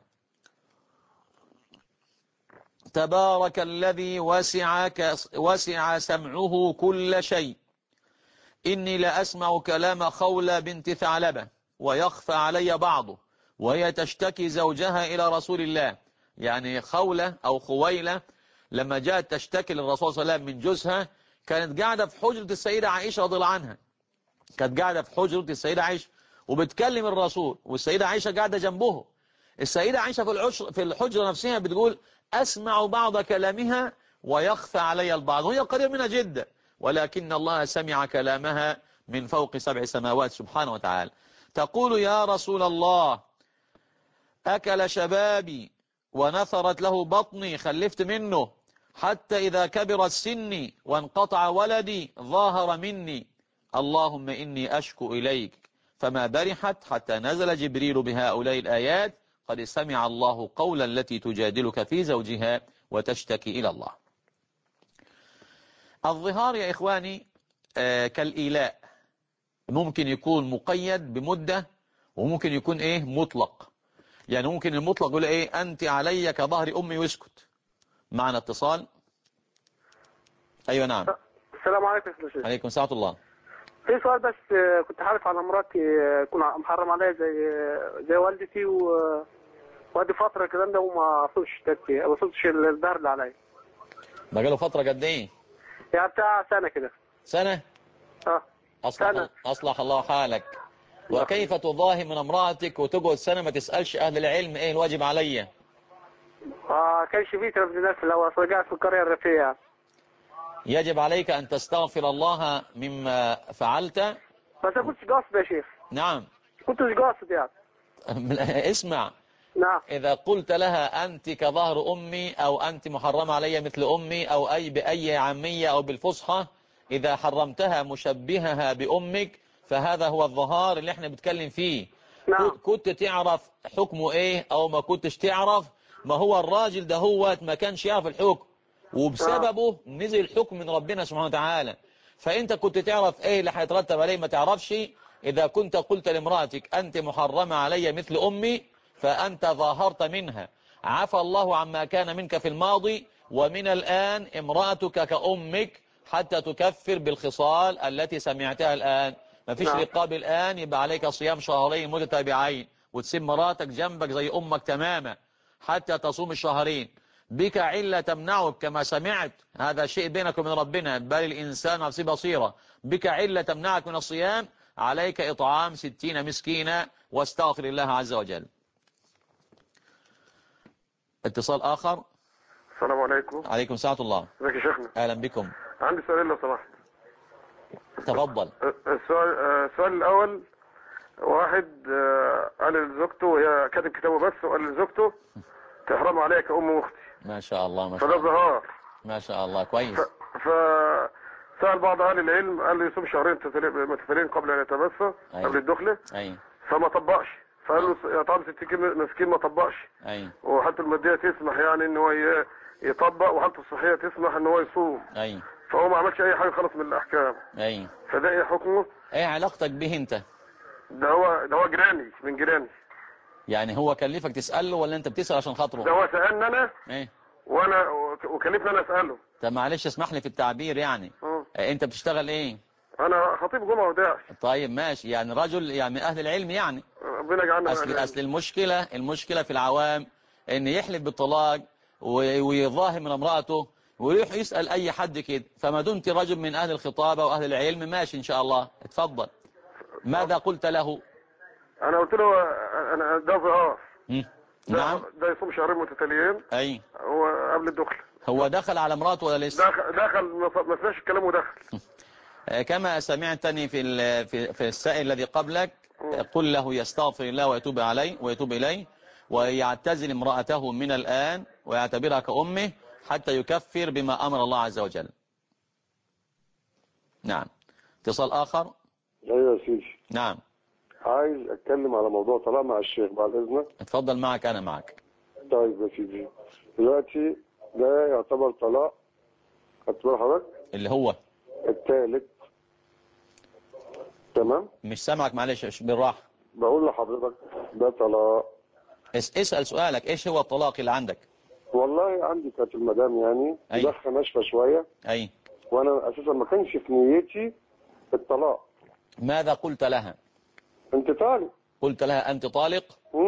تبارك الذي وسع سمعه كل شيء إني لأسمع كلام خولة بنت ثعلبة ويخفى علي بعضه وهي تشتكي زوجها إلى رسول الله. يعني خولة أو خويلة لما جاءت تشتكي للرسول صلى الله عليه وسلم من جوزها كانت قاعدة في حجرة السيدة عائشة رضي الله عنها، كانت قاعدة في حجرة السيدة عائشة وبتكلم الرسول والسيدة عائشة قاعدة جنبه. السيدة عائشة في الحجرة نفسها بتقول أسمع بعض كلامها ويخفى علي البعض، وهي قريبة منها جدا، ولكن الله سمع كلامها من فوق 7 سماوات سبحانه وتعالى. تقول: يا رسول الله، أكل شبابي ونثرت له بطني، خلفت منه، حتى إذا كبرت سني وانقطع ولدي ظاهر مني، اللهم إني أشكو إليك. فما برحت حتى نزل جبريل بهؤلاء الآيات: قد سمع الله قولا التي تجادلك في زوجها وتشتكي إلى الله. الظهار يا إخواني كالإيلاء، ممكن يكون مقيد بمدة، وممكن يكون مطلق. يعني ممكن المطلق يقول أنت علي كظهر أمي واسكت. معنا اتصال. أيوة نعم. السلام عليكم يا شيخ. عليكم ساعة الله. في سؤال بس، كنت حالف على مراتي كنت محرم عليها زي والدتي، وادي فترة الكلام ده وما وصلتش الظهر اللي عليا. بقاله فترة قد ايه؟ يعني بتاع سنة كده. سنة؟ أصلح الله حالك. وكيف تظاهر من امرأتك وتقعد سنة ما تسألش أهل العلم إيه الواجب عليا؟ كانش فيه تلفزيونات في الأول، قاعد في القرية الريفية. يجب عليك أن تستغفر الله مما فعلت. بس ما كنتش قاصد يا شيخ. نعم. كنتش قاصد يعني. اسمع. نعم. إذا قلت لها أنت كظهر أمي، أو أنت محرمة علي مثل أمي، أو بأي عامية أو بالفصحى، إذا حرمتها مشبهها بأمك، فهذا هو الظهار اللي احنا بنتكلم فيه. نعم. كنت تعرف حكمه إيه أو ما كنتش تعرف؟ ما هو الراجل ده ما كانش يعرف الحكم، وبسببه نزل الحكم من ربنا سبحانه وتعالى. فأنت كنت تعرف إيه اللي هيترتب عليه؟ ما تعرفش. إذا كنت قلت لامرأتك أنت محرمة علي مثل أمي، فأنت ظاهرت منها. عفى الله عما كان منك في الماضي، ومن الآن امرأتك كأمك حتى تكفر بالخصال التي سمعتها الآن. ما فيش رقاب الآن، يبقى عليك صيام شهرين متتابعين، وتسيب مراتك جنبك زي أمك تماما حتى تصوم الشهرين. بك علة تمنعك كما سمعت، هذا شيء بينك وبين ربنا، بل الإنسان نفسه بصيرة. بك علة تمنعك من الصيام، عليك إطعام 60 مسكينا، واستغفر الله عز وجل. اتصال آخر. السلام عليكم. عليكم ساعة الله. ازيك يا شيخنا؟ أهلا بكم. عندي سؤالين لو سمحت. تفضل. السؤال الأول، واحد قال لزوجته، وهي كاتب كتابه بس، وقال لزوجته تحرم عليك كأم واختي. ما شاء الله ما شاء الله. فده ظهار. ما شاء الله كويس. فسأل بعض أهل العلم، قال له يصوم شهرين متتاليين قبل أن يتبث، قبل الدخلة. فما طبقش، فقال له يطعم 60 مسكين، ما طبقش. وحالته المادية تسمح يعني ان هو يطبق، وحالته الصحية تسمح ان هو يصوم. فهو ما عملش اي حاجة خالص من الاحكام. فده ايه حكمه؟ ايه علاقتك به انت؟ ده هو جيراني، من جيراني. يعني هو كلفك تسأله ولا انت بتسأل عشان خاطره؟ ده هو سألني انا. وانا وكلفني انا اسأله. طب معلش اسمح لي في التعبير يعني. انت بتشتغل ايه؟ انا خطيب جمعة وداعش. طيب ماشي، يعني رجل يعني من اهل العلم يعني. ربنا يجعلنا. اصل المشكلة في العوام ان يحلف بالطلاق ويظاهر من امرأته ويروح يسأل اي حد كده. فما دمت رجل من اهل الخطابة واهل العلم، ماشي ان شاء الله، اتفضل. ماذا قلت له؟ انا قلت له انا ده ظهار. نعم. ده يصوم شهرين متتاليين. هو قبل الدخل. هو دخل على مراته ولا لسه؟ دخل ما سمعش الكلام ودخل. كما سمعتني في السائل الذي قبلك، قل له يستغفر الله ويتوب إليه ويعتزل امرأته من الآن ويعتبرها كأمه حتى يكفر بما أمر الله عز وجل. نعم. اتصال آخر. ايوه يا سيدي. نعم. عايز اتكلم على موضوع طلاق مع الشيخ بعد اذنك. اتفضل، معك انا معك. طيب يا سيدي، دلوقتي ده يعتبر طلاق، خدت بال حضرتك؟ اللي هو الثالث. تمام؟ مش سامعك، معلش بالراحه. بقول لحضرتك ده طلاق. اسأل سؤالك، ايش هو الطلاق اللي عندك؟ والله عندي كانت المدام يعني دخة ناشفه شويه. وانا اساسا ما كانش في نيتي الطلاق. ماذا قلت لها؟ انت طالق. قلت لها انت طالق؟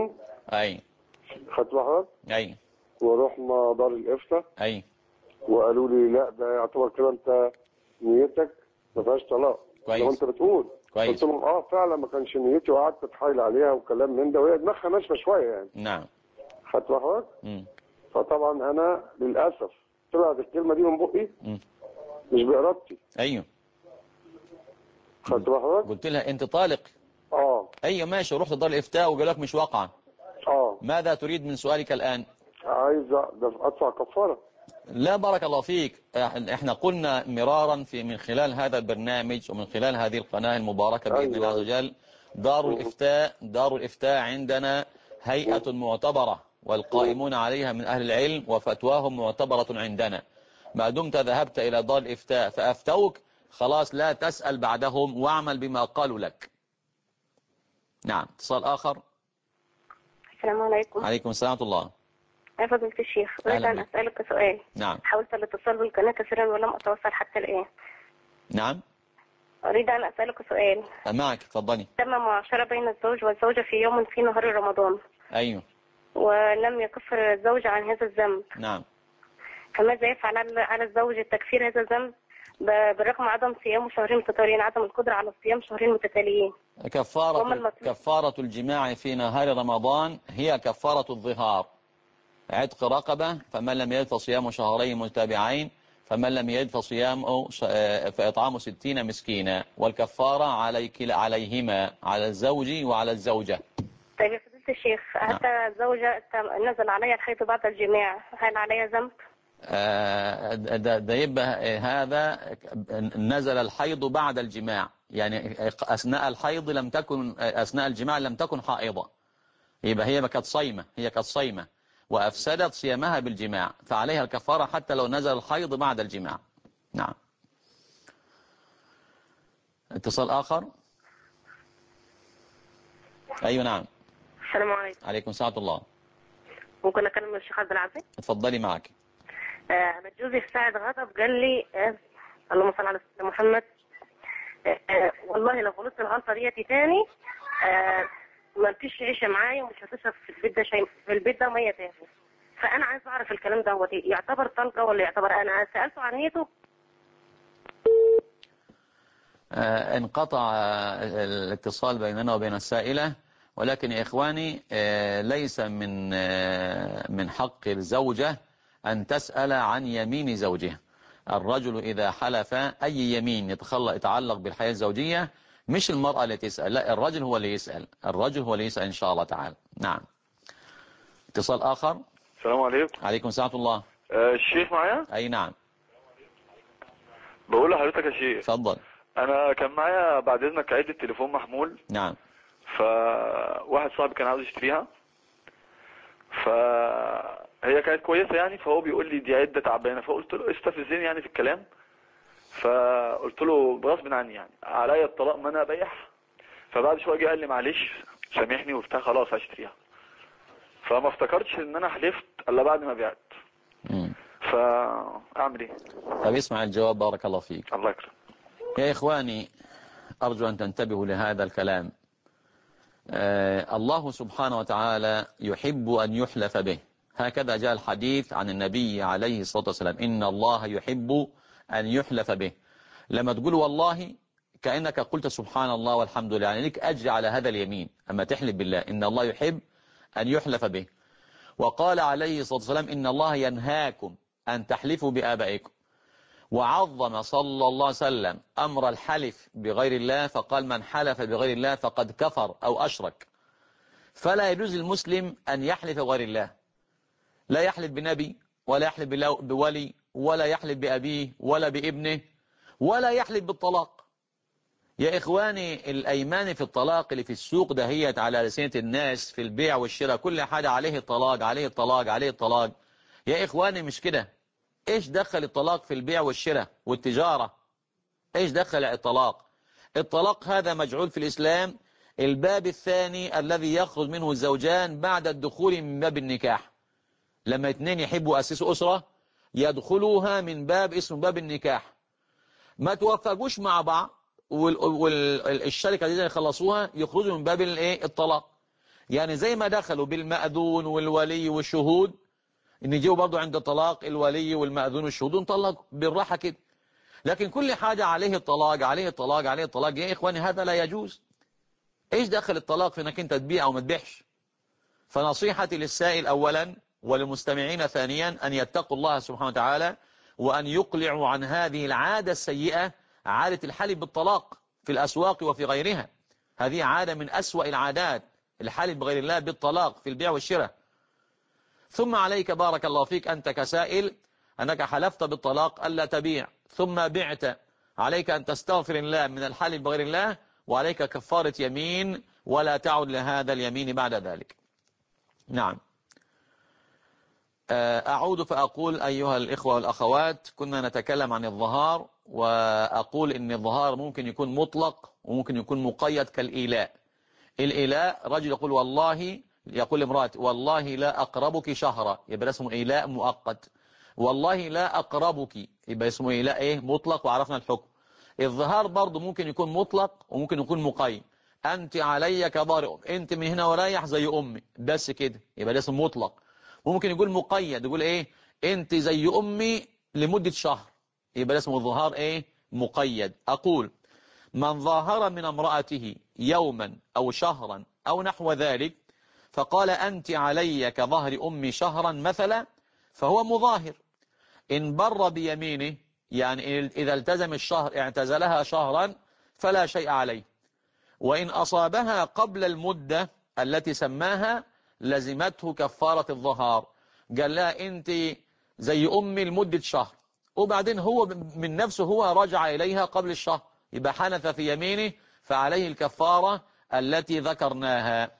خدت بال حضرتك؟ ورحنا دار الافتاء. وقالوا لي لا، ده يعتبر كده انت نيتك ما فيهاش طلاق. كويس. لو انت بتقول. قلت لهم فعلا ما كانش نيتي، وقعدت اتحايل عليها وكلام من ده، وهي دماغها ناشفه شويه يعني. نعم. خدت بال حضرتك؟ فطبعا انا للاسف طلعت الكلمه دي من بقي مش بارادتي. ايوه خدت بالك؟ قلت لها انت طالق. ايوه ماشي، ورحت دار الافتاء وقال لك مش واقعه. ماذا تريد من سؤالك الان؟ عايز ادفع كفاره. لا بارك الله فيك، احنا قلنا مرارا من خلال هذا البرنامج ومن خلال هذه القناة المباركة بإذن الله عز وجل، دار الإفتاء عندنا هيئة معتبرة والقائمون عليها من أهل العلم وفتواهم معتبرة عندنا. ما دمت ذهبت إلى دار الإفتاء فأفتوك خلاص لا تسأل بعدهم واعمل بما قالوا لك. نعم. اتصال آخر. السلام عليكم. عليكم السلام ورحمة الله. يا فضيلة الشيخ، أريد أن أسألك سؤال. نعم. حاولت الاتصال بالقناة كثيرا ولم أتوصل حتى الآن. نعم. أريد أن أسألك سؤال. معك، تفضلي. تم معاشرة بين الزوج والزوجة في يوم في نهار رمضان. أيوه. ولم يكفر الزوج عن هذا الذنب. نعم. فماذا يفعل على الزوج تكفير هذا الذنب بالرغم عدم صيام شهرين متتاليين، عدم القدرة على صيام شهرين متتاليين؟ كفارة الجماع في نهار رمضان هي كفارة الظهار، عتق رقبة، فمن لم يجد فصيام شهرين متتابعين، فمن لم يجد فإطعام 60 مسكينا، والكفارة عليهما، على الزوج وعلى الزوجة. طيب يا فضيلة الشيخ، حتى الزوجة نزل عليها الحيض بعد الجماع، هل عليها ذنب؟ ده يبقى هذا نزل الحيض بعد الجماع، يعني أثناء الحيض لم تكن، أثناء الجماع لم تكن حائضة، يبقى هي كانت صيمة وأفسدت صيامها بالجماع، فعليها الكفارة حتى لو نزل الحيض بعد الجماع. نعم. اتصال آخر. أيوة نعم. السلام عليكم. عليكم السلام ورحمة الله. ممكن أكلم الشيخ عبد العزيز؟ اتفضلي معك. أنا جوزي في ساعة غضب قال لي اللهم صل على سيدنا محمد، والله لو غلطت الغلطة ديتي تاني ما فيش عيشة معايا ومش هتشرب في البيت ده شيء، في البيت ده مية تاني. فأنا عايز أعرف الكلام ده هو يعتبر طلقة ولا يعتبر؟ أنا سألته عن نيته. انقطع الاتصال بيننا وبين السائلة، ولكن يا إخواني ليس من حق الزوجة أن تسأل عن يمين زوجها. الرجل إذا حلف أي يمين يتعلق بالحياة الزوجية مش المرأة اللي تسأل، لا الرجل هو اللي يسأل، إن شاء الله تعالى. نعم. اتصال آخر. السلام عليكم. عليكم السلام ورحمة الله. الشيخ معايا؟ أي نعم. بقول لحضرتك يا شيخ. اتفضل. أنا كان معايا بعد إذنك عدة تليفون محمول. نعم. فواحد صاحبي كان عاوز يشتريها، فهي كانت كويسة يعني، فهو بيقول لي دي عدة تعبانة، فقلت له استفزني يعني في الكلام، فقلت له بغصب عني يعني عليا الطلاق ما انا ابيعها. فبعد شويه جه قال لي معلش سامحني وبتاع، خلاص هشتريها. فما افتكرتش ان انا حلفت الا بعد ما بعت. فاعمل ايه؟ طب اسمع الجواب بارك الله فيك. الله يكرمك. يا اخواني ارجو ان تنتبهوا لهذا الكلام. الله سبحانه وتعالى يحب ان يحلف به، هكذا جاء الحديث عن النبي عليه الصلاة والسلام، إن الله يحب أن يحلف به. لما تقول والله كأنك قلت سبحان الله والحمد لله، يعني لك أجر على هذا اليمين. أما تحلف بالله إن الله يحب أن يحلف به. وقال عليه الصلاة والسلام إن الله ينهاكم أن تحلفوا بآبائكم، وعظم صلى الله عليه وسلم أمر الحلف بغير الله، فقال من حلف بغير الله فقد كفر أو أشرك. فلا يجوز المسلم أن يحلف بغير الله، لا يحلف بنبي ولا يحلف بولي ولا يحلف بأبيه ولا بابنه ولا يحلف بالطلاق. يا إخواني الأيمان في الطلاق اللي في السوق دهيت على لسنة الناس في البيع والشراء، كل حاجة عليه الطلاق عليه الطلاق عليه الطلاق. يا إخواني مش كده. إيش دخل الطلاق في البيع والشراء والتجارة؟ إيش دخل الطلاق؟ الطلاق هذا مجعول في الإسلام الباب الثاني الذي يخرج منه الزوجان بعد الدخول من باب النكاح. لما اثنين يحبوا يأسسوا أسرة يدخلوها من باب اسمه باب النكاح، ما توفقوش مع بعض والشركة دي يخلصوها يخرجوا من باب الطلاق. يعني زي ما دخلوا بالمأذون والولي والشهود، ان يجيوا برضو عند الطلاق الولي والمأذون والشهود ونطلق بالراحة كده. لكن كل حاجة عليه الطلاق عليه الطلاق عليه الطلاق، يا إخواني هذا لا يجوز. إيش دخل الطلاق في انك انت تبيع أو ما تبيعش؟ فنصيحتي للسائل أولا وللمستمعين ثانيا أن يتقوا الله سبحانه وتعالى، وأن يقلعوا عن هذه العادة السيئة، عادة الحلف بالطلاق في الأسواق وفي غيرها. هذه عادة من أسوأ العادات، الحلف بغير الله بالطلاق في البيع والشراء. ثم عليك بارك الله فيك أنت كسائل أنك حلفت بالطلاق ألا تبيع ثم بعت، عليك أن تستغفر الله من الحلف بغير الله، وعليك كفارة يمين ولا تعد لهذا اليمين بعد ذلك. نعم. أعود فأقول أيها الإخوة والأخوات، كنا نتكلم عن الظهار، وأقول إن الظهار ممكن يكون مطلق وممكن يكون مقيد كالإيلاء. الإيلاء رجل يقول والله، يقول لامرأة والله لا أقربك شهرا، يبقى اسمه إيلاء مؤقت. والله لا أقربك يبقى اسمه إيلاء إيه مطلق، وعرفنا الحكم. الظهار برضه ممكن يكون مطلق وممكن يكون مقيد. أنت علي كظهر أم، أنت من هنا ورايح زي أمي، بس كده يبقى ده اسمه مطلق. ممكن يقول مقيد، يقول إيه أنت زي أمي لمدة شهر، يبقى ده اسمه الظهار إيه مقيد. أقول من ظاهر من امرأته يوما أو شهرا أو نحو ذلك، فقال أنت علي كظهر أمي شهرا مثلا، فهو مظاهر. إن بر بيمينه، يعني إذا التزم الشهر اعتزلها شهرا فلا شيء عليه. وإن أصابها قبل المدة التي سماها لزمته كفارة الظهار. قال لها أنت زي أمي لمدة شهر، وبعدين هو من نفسه هو رجع إليها قبل الشهر، يبقى حنث في يمينه، فعليه الكفارة التي ذكرناها.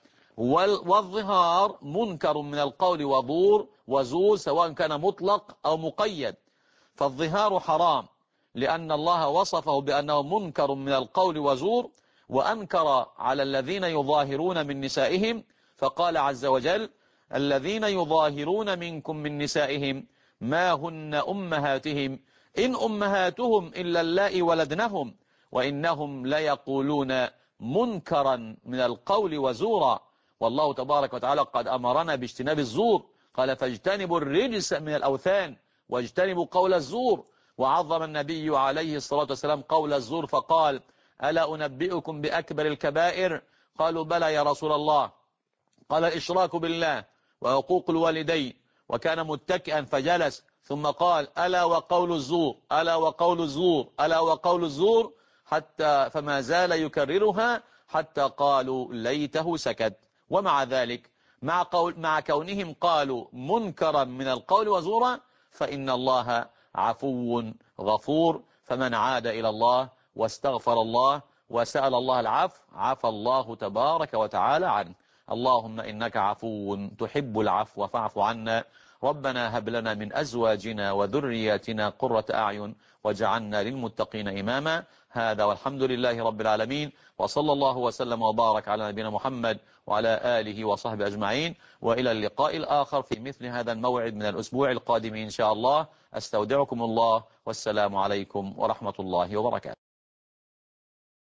والظهار منكر من القول وزور سواء كان مطلق أو مقيد. فالظهار حرام لأن الله وصفه بأنه منكر من القول وزور، وأنكر على الذين يظاهرون من نسائهم، فقال عز وجل الذين يظاهرون منكم من نسائهم ما هن أمهاتهم إن أمهاتهم إلا اللائي ولدنهم وإنهم ليقولون منكرا من القول وزورا. والله تبارك وتعالى قد أمرنا باجتناب الزور، قال فاجتنبوا الرجس من الأوثان واجتنبوا قول الزور. وعظم النبي عليه الصلاة والسلام قول الزور فقال ألا أنبئكم بأكبر الكبائر؟ قالوا بلى يا رسول الله. قال الإشراك بالله وعقوق الوالدين، وكان متكئا فجلس، ثم قال ألا وقول الزور ألا وقول الزور ألا وقول الزور، حتى فما زال يكررها حتى قالوا ليته سكت. ومع ذلك مع كونهم قالوا منكرا من القول وزورا، فإن الله عفو غفور، فمن عاد إلى الله واستغفر الله وسأل الله العفو عفى الله تبارك وتعالى عنه. اللهم إنك عفو تحب العفو فاعف عنا. ربنا هب لنا من أزواجنا وذرياتنا قرة أعين واجعلنا للمتقين إماما. هذا والحمد لله رب العالمين، وصلى الله وسلم وبارك على نبينا محمد وعلى آله وصحبه أجمعين، وإلى اللقاء الآخر في مثل هذا الموعد من الأسبوع القادم إن شاء الله. أستودعكم الله، والسلام عليكم ورحمة الله وبركاته.